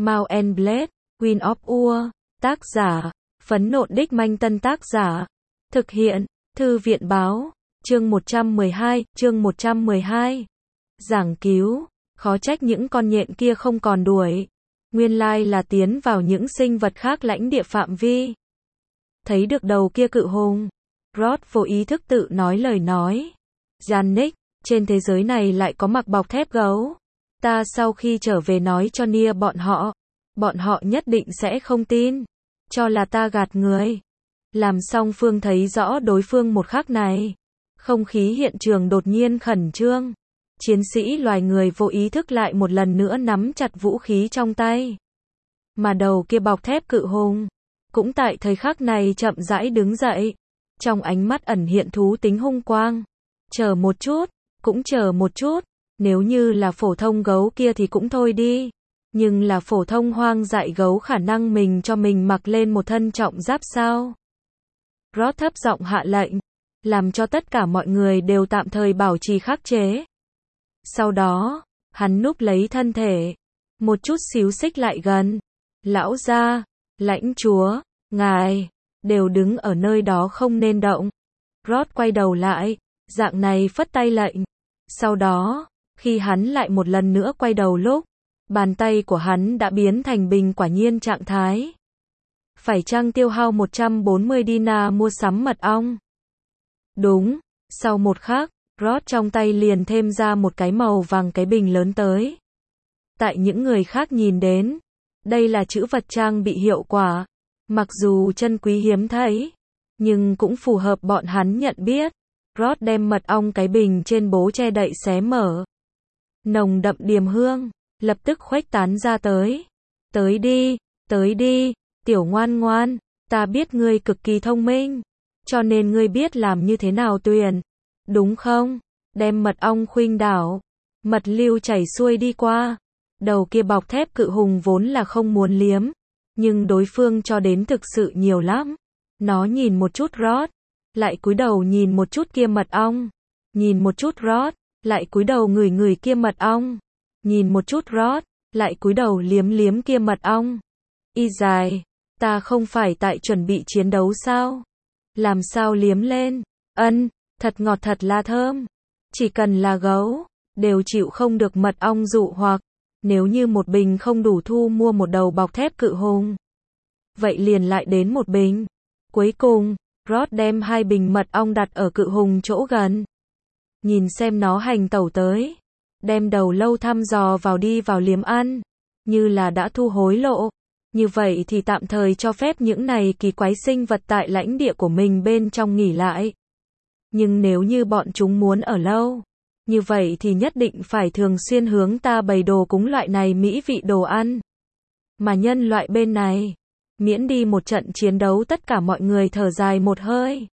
Mount and Blade, Queen of Ur, tác giả, Phấn Nộn Đích Manh Tân tác giả, thực hiện, Thư viện báo, chương 112, giảng cứu, khó trách những con nhện kia không còn đuổi. Nguyên lai là tiến vào những sinh vật khác lãnh địa phạm vi. Thấy được đầu kia cự hùng, Rod vô ý thức tự nói lời nói. Yannick, trên thế giới này lại có mặc bọc thép gấu. Ta sau khi trở về nói cho Nia bọn họ nhất định sẽ không tin. Cho là ta gạt người. Làm song phương thấy rõ đối phương một khắc này. Không khí hiện trường đột nhiên khẩn trương. Chiến sĩ loài người vô ý thức lại một lần nữa nắm chặt vũ khí trong tay. Mà đầu kia bọc thép cự hùng cũng tại thời khắc này chậm rãi đứng dậy. Trong ánh mắt ẩn hiện thú tính hung quang. Chờ một chút, cũng chờ một chút. Nếu như là phổ thông gấu kia thì cũng thôi đi. Nhưng là phổ thông hoang dại gấu khả năng mình cho mình mặc lên một thân trọng giáp sao? Rod thấp giọng hạ lệnh. Làm cho tất cả mọi người đều tạm thời bảo trì khắc chế. Sau đó, hắn núp lấy thân thể. Một chút xíu xích lại gần. Lão gia, lãnh chúa, ngài, đều đứng ở nơi đó không nên động. Rod quay đầu lại, dạng này phất tay lệnh. Sau đó, khi hắn lại một lần nữa quay đầu lúc, bàn tay của hắn đã biến thành bình quả nhiên trạng thái. Phải chăng tiêu hao 140 dinar mua sắm mật ong? Đúng, sau một khắc, Rod trong tay liền thêm ra một cái màu vàng cái bình lớn tới. Tại những người khác nhìn đến, đây là trữ vật trang bị hiệu quả. Mặc dù chân quý hiếm thấy, nhưng cũng phù hợp bọn hắn nhận biết. Rod đem mật ong cái bình trên bố che đậy xé mở. Nồng đậm điềm hương, lập tức khuếch tán ra tới. Tới đi, tiểu ngoan ngoan, ta biết ngươi cực kỳ thông minh, cho nên ngươi biết làm như thế nào tuyển, đúng không? Đem mật ong khuynh đảo, mật lưu chảy xuôi đi qua. Đầu kia bọc thép cự hùng vốn là không muốn liếm, nhưng đối phương cho đến thực sự nhiều lắm. Nó nhìn một chút Rod, lại cúi đầu nhìn một chút kia mật ong, nhìn một chút Rod, lại cúi đầu ngửi kia mật ong, nhìn một chút Rod, lại cúi đầu liếm kia mật ong. Y dài, ta không phải tại chuẩn bị chiến đấu sao? Làm sao liếm lên? Thật ngọt thật là thơm. Chỉ cần là gấu, đều chịu không được mật ong dụ hoặc. Nếu như một bình không đủ thu mua một đầu bọc thép cự hùng, vậy liền lại đến một bình. Cuối cùng, Rod đem 2 bình mật ong đặt ở cự hùng chỗ gần. Nhìn xem nó hành tẩu tới. Đem đầu lâu thăm dò vào đi vào liếm ăn. Như là đã thu hối lộ. Như vậy thì tạm thời cho phép những này kỳ quái sinh vật tại lãnh địa của mình bên trong nghỉ lại. Nhưng nếu như bọn chúng muốn ở lâu, như vậy thì nhất định phải thường xuyên hướng ta bày đồ cúng loại này mỹ vị đồ ăn. Mà nhân loại bên này, miễn đi một trận chiến đấu tất cả mọi người thở dài một hơi.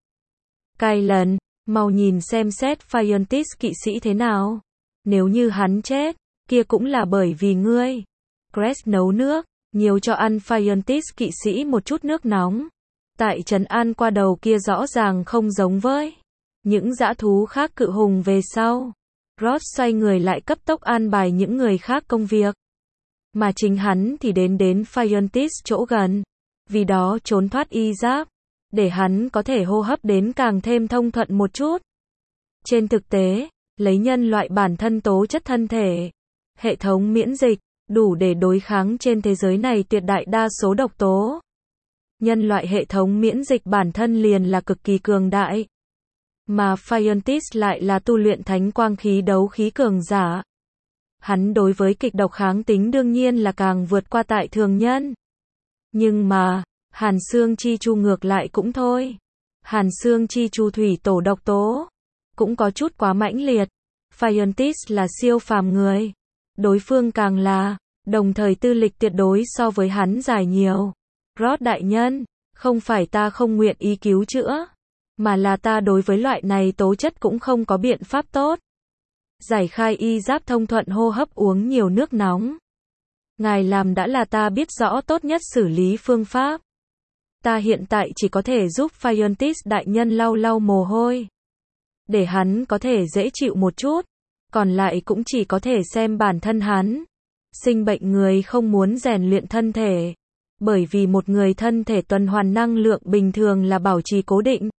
Kylan, mau nhìn xem xét Phiontis kỵ sĩ thế nào. Nếu như hắn chết, kia cũng là bởi vì ngươi. Crest nấu nước, nhiều cho ăn Phiontis kỵ sĩ một chút nước nóng. Tại trấn an qua đầu kia rõ ràng không giống với những dã thú khác cự hùng về sau. Rod xoay người lại cấp tốc an bài những người khác công việc. Mà chính hắn thì đến Phiontis chỗ gần. Vì đó trốn thoát y giáp, để hắn có thể hô hấp đến càng thêm thông thuận một chút. Trên thực tế, lấy nhân loại bản thân tố chất thân thể, hệ thống miễn dịch, đủ để đối kháng trên thế giới này tuyệt đại đa số độc tố. Nhân loại hệ thống miễn dịch bản thân liền là cực kỳ cường đại. Mà Phiontis lại là tu luyện thánh quang khí đấu khí cường giả. Hắn đối với kịch độc kháng tính đương nhiên là càng vượt qua tại thường nhân. Nhưng mà, Hàn Xương Chi Chu ngược lại cũng thôi. Hàn Xương Chi Chu thủy tổ độc tố cũng có chút quá mãnh liệt. Phiontis là siêu phàm người. Đối phương càng là, đồng thời tư lịch tuyệt đối so với hắn dài nhiều. Rod đại nhân, không phải ta không nguyện ý cứu chữa, mà là ta đối với loại này tố chất cũng không có biện pháp tốt. Giải khai y giáp thông thuận hô hấp uống nhiều nước nóng. Ngài làm đã là ta biết rõ tốt nhất xử lý phương pháp. Ta hiện tại chỉ có thể giúp Phiontis đại nhân lau lau mồ hôi, để hắn có thể dễ chịu một chút. Còn lại cũng chỉ có thể xem bản thân hắn. Sinh bệnh người không muốn rèn luyện thân thể. Bởi vì một người thân thể tuần hoàn năng lượng bình thường là bảo trì cố định.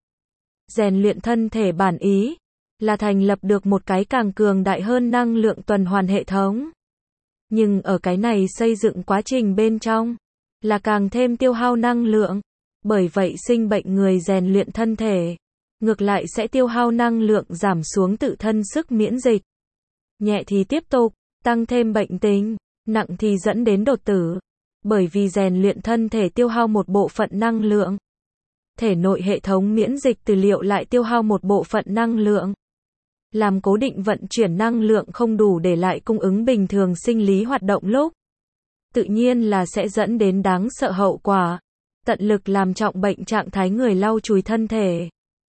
Rèn luyện thân thể bản ý là thành lập được một cái càng cường đại hơn năng lượng tuần hoàn hệ thống. Nhưng ở cái này xây dựng quá trình bên trong là càng thêm tiêu hao năng lượng. Bởi vậy sinh bệnh người rèn luyện thân thể, ngược lại sẽ tiêu hao năng lượng giảm xuống tự thân sức miễn dịch. Nhẹ thì tiếp tục tăng thêm bệnh tình, nặng thì dẫn đến đột tử. Bởi vì rèn luyện thân thể tiêu hao một bộ phận năng lượng. Thể nội hệ thống miễn dịch từ liệu lại tiêu hao một bộ phận năng lượng. Làm cố định vận chuyển năng lượng không đủ để lại cung ứng bình thường sinh lý hoạt động lúc. Tự nhiên là sẽ dẫn đến đáng sợ hậu quả. Tận lực làm trọng bệnh trạng thái người lau chùi thân thể.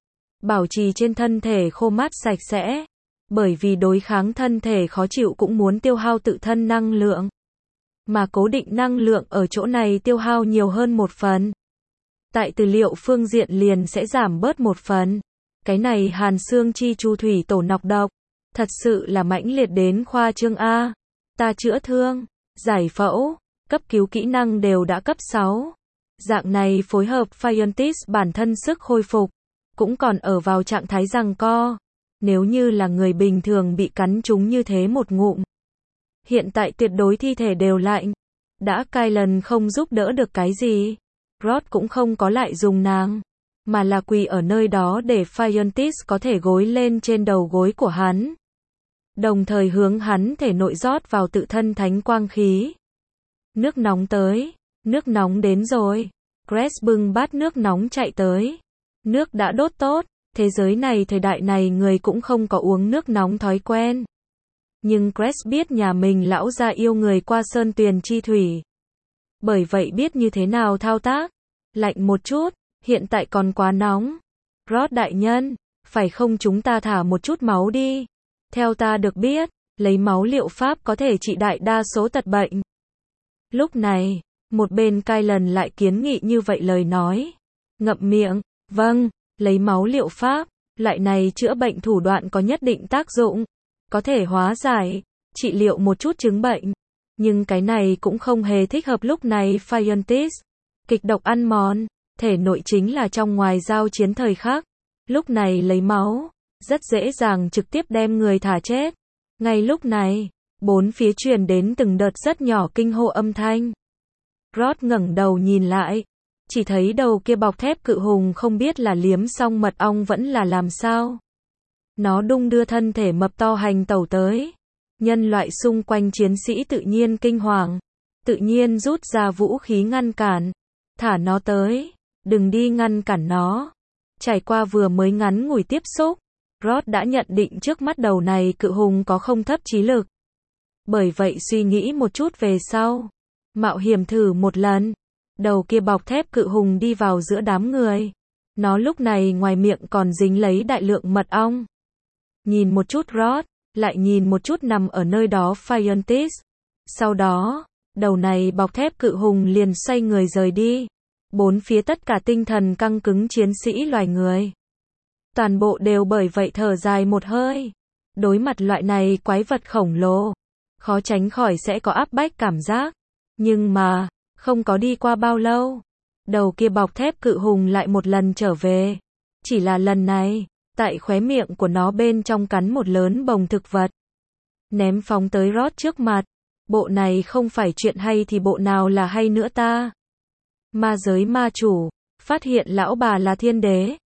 Bảo trì trên thân thể khô mát sạch sẽ. Bởi vì đối kháng thân thể khó chịu cũng muốn tiêu hao tự thân năng lượng. Mà cố định năng lượng ở chỗ này tiêu hao nhiều hơn một phần. Tại từ liệu phương diện liền sẽ giảm bớt một phần. Cái này hàn xương chi chu thủy tổ nọc độc. Thật sự là mãnh liệt đến khoa trương A. Ta chữa thương, giải phẫu, cấp cứu kỹ năng đều đã cấp 6. Dạng này phối hợp Phaeontis bản thân sức hồi phục. Cũng còn ở vào trạng thái giằng co. Nếu như là người bình thường bị cắn trúng như thế một ngụm. Hiện tại tuyệt đối thi thể đều lạnh. Đã Kylan không giúp đỡ được cái gì. Rod cũng không có lại dùng nàng. Mà là quỳ ở nơi đó để Phaeontis có thể gối lên trên đầu gối của hắn. Đồng thời hướng hắn thể nội rót vào tự thân thánh quang khí. Nước nóng tới. Nước nóng đến rồi. Grace bưng bát nước nóng chạy tới. Nước đã đốt tốt. Thế giới này thời đại này người cũng không có uống nước nóng thói quen. Nhưng Grace biết nhà mình lão gia yêu người qua sơn tuyền chi thủy. Bởi vậy biết như thế nào thao tác. Lạnh một chút, hiện tại còn quá nóng. Rod đại nhân, phải không chúng ta thả một chút máu đi. Theo ta được biết, lấy máu liệu pháp có thể trị đại đa số tật bệnh. Lúc này, một bên Kylan lại kiến nghị như vậy lời nói. Ngậm miệng, vâng, lấy máu liệu pháp, loại này chữa bệnh thủ đoạn có nhất định tác dụng. Có thể hóa giải, trị liệu một chút chứng bệnh. Nhưng cái này cũng không hề thích hợp lúc này Phaeontis. Kịch độc ăn mòn, thể nội chính là trong ngoài giao chiến thời khắc. Lúc này lấy máu, rất dễ dàng trực tiếp đem người thả chết. Ngay lúc này, bốn phía truyền đến từng đợt rất nhỏ kinh hô âm thanh. Rod ngẩng đầu nhìn lại, chỉ thấy đầu kia bọc thép cự hùng không biết là liếm xong mật ong vẫn là làm sao. Nó đung đưa thân thể mập to hành tẩu tới. Nhân loại xung quanh chiến sĩ tự nhiên kinh hoàng. Tự nhiên rút ra vũ khí ngăn cản. Thả nó tới. Đừng đi ngăn cản nó. Trải qua vừa mới ngắn ngủi tiếp xúc. Rod đã nhận định trước mắt đầu này cự hùng có không thấp trí lực. Bởi vậy suy nghĩ một chút về sau. Mạo hiểm thử một lần. Đầu kia bọc thép cự hùng đi vào giữa đám người. Nó lúc này ngoài miệng còn dính lấy đại lượng mật ong. Nhìn một chút Rod, lại nhìn một chút nằm ở nơi đó Phaeontis. Sau đó, đầu này bọc thép cự hùng liền xoay người rời đi. Bốn phía tất cả tinh thần căng cứng chiến sĩ loài người. Toàn bộ đều bởi vậy thở dài một hơi. Đối mặt loại này quái vật khổng lồ, khó tránh khỏi sẽ có áp bách cảm giác. Nhưng mà, không có đi qua bao lâu, đầu kia bọc thép cự hùng lại một lần trở về. Chỉ là lần này, tại khóe miệng của nó bên trong cắn một lớn bồng thực vật. Ném phóng tới Rod trước mặt. Bộ này không phải chuyện hay thì bộ nào là hay nữa ta? Ma giới ma chủ, phát hiện lão bà là thiên đế.